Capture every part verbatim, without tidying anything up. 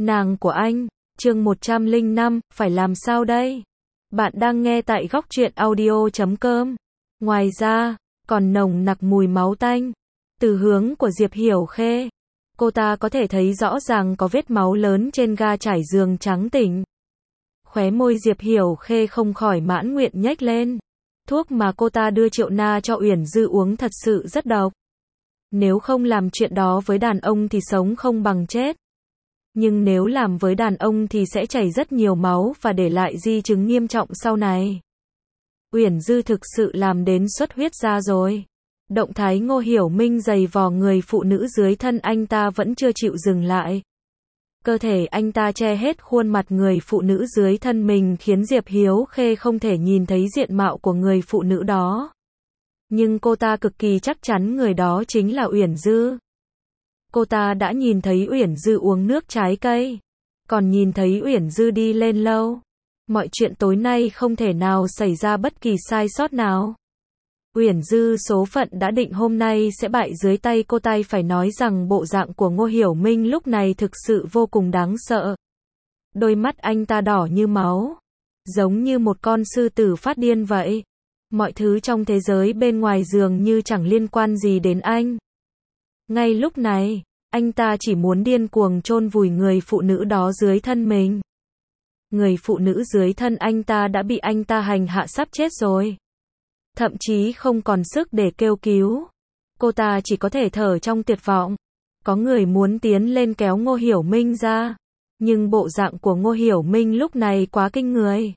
Nàng của anh, chương một trăm lẻ năm, phải làm sao đây? Bạn đang nghe tại góc truyện audio chấm com. Ngoài ra, còn nồng nặc mùi máu tanh từ hướng của Diệp Hiểu Khê. Cô ta có thể thấy rõ ràng có vết máu lớn trên ga trải giường trắng tỉnh. Khóe môi Diệp Hiểu Khê không khỏi mãn nguyện nhếch lên. Thuốc mà cô ta đưa Triệu Na cho Uyển Dư uống thật sự rất độc. Nếu không làm chuyện đó với đàn ông thì sống không bằng chết. Nhưng nếu làm với đàn ông thì sẽ chảy rất nhiều máu và để lại di chứng nghiêm trọng sau này. Uyển Dư thực sự làm đến xuất huyết ra rồi. Động thái Ngô Hiểu Minh giày vò người phụ nữ dưới thân anh ta vẫn chưa chịu dừng lại. Cơ thể anh ta che hết khuôn mặt người phụ nữ dưới thân mình khiến Diệp Hiểu Khê không thể nhìn thấy diện mạo của người phụ nữ đó. Nhưng cô ta cực kỳ chắc chắn người đó chính là Uyển Dư. Cô ta đã nhìn thấy Uyển Dư uống nước trái cây, còn nhìn thấy Uyển Dư đi lên lâu. Mọi chuyện tối nay không thể nào xảy ra bất kỳ sai sót nào. Uyển Dư số phận đã định hôm nay sẽ bại dưới tay cô ta. Phải nói rằng bộ dạng của Ngô Hiểu Minh lúc này thực sự vô cùng đáng sợ. Đôi mắt anh ta đỏ như máu, giống như một con sư tử phát điên vậy. Mọi thứ trong thế giới bên ngoài dường như chẳng liên quan gì đến anh. Ngay lúc này, anh ta chỉ muốn điên cuồng chôn vùi người phụ nữ đó dưới thân mình. Người phụ nữ dưới thân anh ta đã bị anh ta hành hạ sắp chết rồi. Thậm chí không còn sức để kêu cứu. Cô ta chỉ có thể thở trong tuyệt vọng. Có người muốn tiến lên kéo Ngô Hiểu Minh ra. Nhưng bộ dạng của Ngô Hiểu Minh lúc này quá kinh người.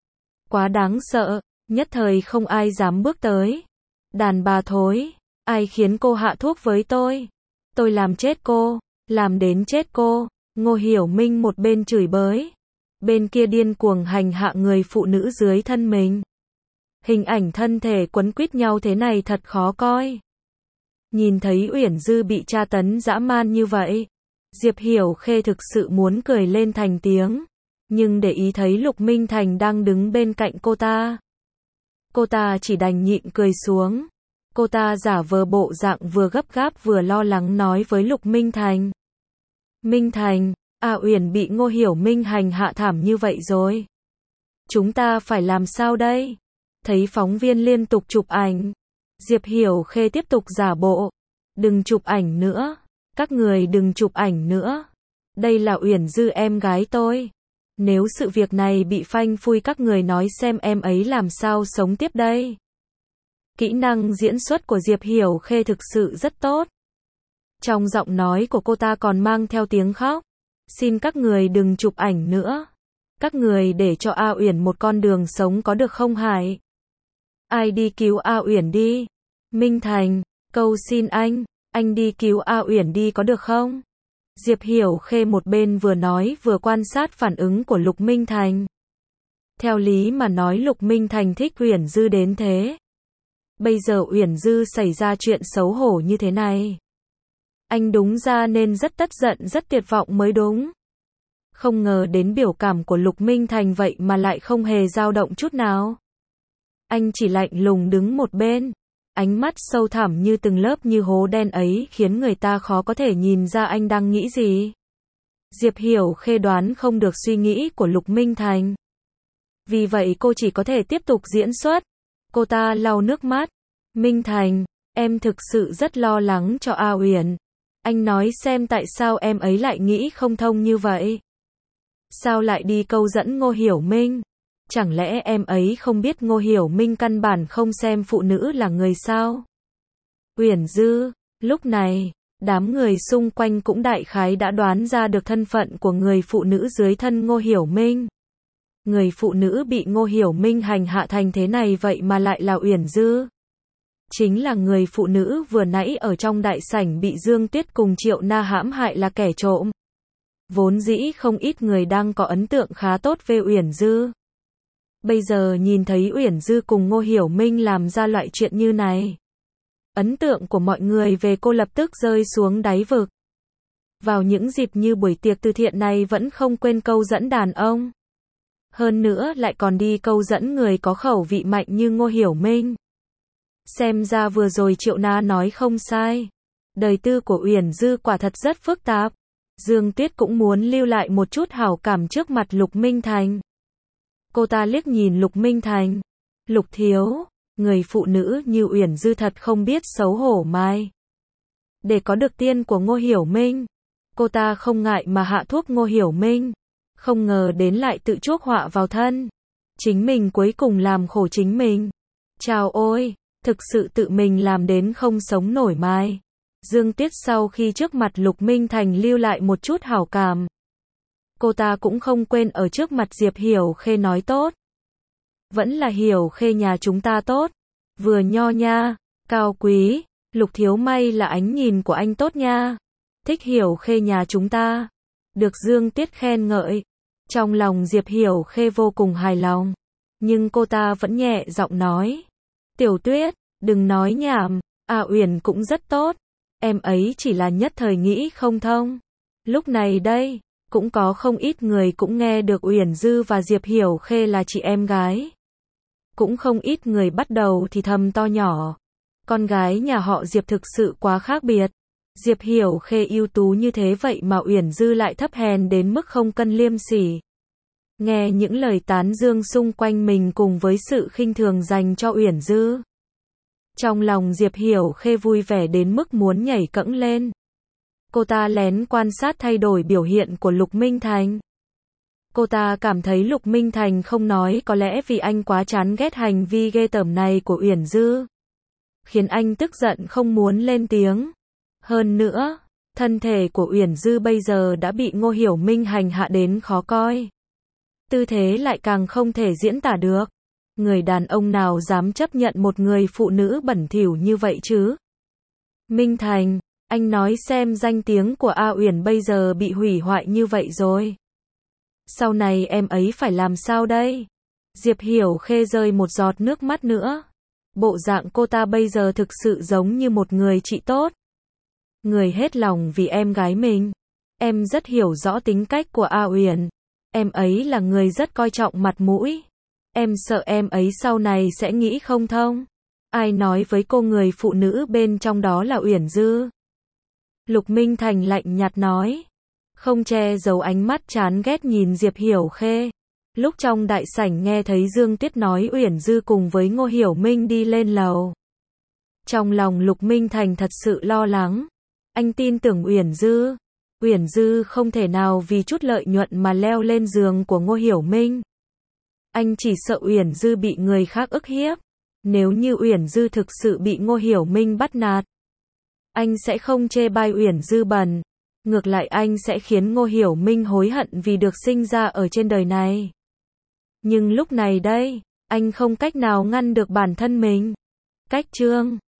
Quá đáng sợ, nhất thời không ai dám bước tới. Đàn bà thối, ai khiến cô hạ thuốc với tôi? Tôi làm chết cô, làm đến chết cô. Ngô Hiểu Minh một bên chửi bới, bên kia điên cuồng hành hạ người phụ nữ dưới thân mình. Hình ảnh thân thể quấn quýt nhau thế này thật khó coi. Nhìn thấy Uyển Dư bị tra tấn dã man như vậy, Diệp Hiểu Khê thực sự muốn cười lên thành tiếng. Nhưng để ý thấy Lục Minh Thành đang đứng bên cạnh cô ta, cô ta chỉ đành nhịn cười xuống. Cô ta giả vờ bộ dạng vừa gấp gáp vừa lo lắng nói với Lục Minh Thành. Minh Thành, A Uyển bị Ngô Hiểu Minh hành hạ thảm như vậy rồi. Chúng ta phải làm sao đây? Thấy phóng viên liên tục chụp ảnh, Diệp Hiểu Khê tiếp tục giả bộ. Đừng chụp ảnh nữa. Các người đừng chụp ảnh nữa. Đây là Uyển Dư em gái tôi. Nếu sự việc này bị phanh phui các người nói xem em ấy làm sao sống tiếp đây. Kỹ năng diễn xuất của Diệp Hiểu Khê thực sự rất tốt. Trong giọng nói của cô ta còn mang theo tiếng khóc. Xin các người đừng chụp ảnh nữa. Các người để cho A Uyển một con đường sống có được không hả? Ai đi cứu A Uyển đi. Minh Thành, cầu xin anh, anh đi cứu A Uyển đi có được không? Diệp Hiểu Khê một bên vừa nói vừa quan sát phản ứng của Lục Minh Thành. Theo lý mà nói Lục Minh Thành thích Uyển Dư đến thế. Bây giờ Uyển Dư xảy ra chuyện xấu hổ như thế này, anh đúng ra nên rất tức giận rất tuyệt vọng mới đúng. Không ngờ đến biểu cảm của Lục Minh Thành vậy mà lại không hề dao động chút nào. Anh chỉ lạnh lùng đứng một bên. Ánh mắt sâu thẳm như từng lớp như hố đen ấy khiến người ta khó có thể nhìn ra anh đang nghĩ gì. Diệp Hiểu Khê đoán không được suy nghĩ của Lục Minh Thành. Vì vậy cô chỉ có thể tiếp tục diễn xuất. Cô ta lau nước mắt. Minh Thành, em thực sự rất lo lắng cho A Uyển. Anh nói xem tại sao em ấy lại nghĩ không thông như vậy. Sao lại đi câu dẫn Ngô Hiểu Minh? Chẳng lẽ em ấy không biết Ngô Hiểu Minh căn bản không xem phụ nữ là người sao? Uyển Dư, lúc này, đám người xung quanh cũng đại khái đã đoán ra được thân phận của người phụ nữ dưới thân Ngô Hiểu Minh. Người phụ nữ bị Ngô Hiểu Minh hành hạ thành thế này vậy mà lại là Uyển Dư. Chính là người phụ nữ vừa nãy ở trong đại sảnh bị Dương Tuyết cùng Triệu Na hãm hại là kẻ trộm. Vốn dĩ không ít người đang có ấn tượng khá tốt về Uyển Dư. Bây giờ nhìn thấy Uyển Dư cùng Ngô Hiểu Minh làm ra loại chuyện như này, ấn tượng của mọi người về cô lập tức rơi xuống đáy vực. Vào những dịp như buổi tiệc từ thiện này vẫn không quên câu dẫn đàn ông. Hơn nữa lại còn đi câu dẫn người có khẩu vị mạnh như Ngô Hiểu Minh. Xem ra vừa rồi Triệu Na nói không sai. Đời tư của Uyển Dư quả thật rất phức tạp. Dương Tuyết cũng muốn lưu lại một chút hảo cảm trước mặt Lục Minh Thành. Cô ta liếc nhìn Lục Minh Thành. Lục thiếu, người phụ nữ như Uyển Dư thật không biết xấu hổ mai. Để có được tiên của Ngô Hiểu Minh, cô ta không ngại mà hạ thuốc Ngô Hiểu Minh. Không ngờ đến lại tự chuốc họa vào thân. Chính mình cuối cùng làm khổ chính mình. Chào ôi, thực sự tự mình làm đến không sống nổi mai. Dương Tuyết sau khi trước mặt Lục Minh Thành lưu lại một chút hảo cảm. Cô ta cũng không quên ở trước mặt Diệp Hiểu Khê nói tốt. Vẫn là Hiểu Khê nhà chúng ta tốt. Vừa nho nha, cao quý, Lục thiếu may là ánh nhìn của anh tốt nha. Thích Hiểu Khê nhà chúng ta. Được Dương Tuyết khen ngợi. Trong lòng Diệp Hiểu Khê vô cùng hài lòng. Nhưng cô ta vẫn nhẹ giọng nói. Tiểu Tuyết, đừng nói nhảm, A Uyển cũng rất tốt. Em ấy chỉ là nhất thời nghĩ không thông. Lúc này đây, cũng có không ít người cũng nghe được Uyển Dư và Diệp Hiểu Khê là chị em gái. Cũng không ít người bắt đầu thì thầm to nhỏ. Con gái nhà họ Diệp thực sự quá khác biệt. Diệp Hiểu Khê ưu tú như thế vậy mà Uyển Dư lại thấp hèn đến mức không cân liêm sỉ. Nghe những lời tán dương xung quanh mình cùng với sự khinh thường dành cho Uyển Dư. Trong lòng Diệp Hiểu Khê vui vẻ đến mức muốn nhảy cẫng lên. Cô ta lén quan sát thay đổi biểu hiện của Lục Minh Thành. Cô ta cảm thấy Lục Minh Thành không nói có lẽ vì anh quá chán ghét hành vi ghê tởm này của Uyển Dư. Khiến anh tức giận không muốn lên tiếng. Hơn nữa, thân thể của Uyển Dư bây giờ đã bị Ngô Hiểu Minh hành hạ đến khó coi. Tư thế lại càng không thể diễn tả được. Người đàn ông nào dám chấp nhận một người phụ nữ bẩn thỉu như vậy chứ? Minh Thành, anh nói xem danh tiếng của A Uyển bây giờ bị hủy hoại như vậy rồi. Sau này em ấy phải làm sao đây? Diệp Hiểu Khê rơi một giọt nước mắt nữa. Bộ dạng cô ta bây giờ thực sự giống như một người chị tốt. Người hết lòng vì em gái mình. Em rất hiểu rõ tính cách của A Uyển. Em ấy là người rất coi trọng mặt mũi. Em sợ em ấy sau này sẽ nghĩ không thông. Ai nói với cô người phụ nữ bên trong đó là Uyển Dư? Lục Minh Thành lạnh nhạt nói. Không che giấu ánh mắt chán ghét nhìn Diệp Hiểu Khê. Lúc trong đại sảnh nghe thấy Dương Tuyết nói Uyển Dư cùng với Ngô Hiểu Minh đi lên lầu. Trong lòng Lục Minh Thành thật sự lo lắng. Anh tin tưởng Uyển Dư. Uyển Dư không thể nào vì chút lợi nhuận mà leo lên giường của Ngô Hiểu Minh. Anh chỉ sợ Uyển Dư bị người khác ức hiếp. Nếu như Uyển Dư thực sự bị Ngô Hiểu Minh bắt nạt, anh sẽ không chê bai Uyển Dư bẩn. Ngược lại anh sẽ khiến Ngô Hiểu Minh hối hận vì được sinh ra ở trên đời này. Nhưng lúc này đây, anh không cách nào ngăn được bản thân mình. Cách chương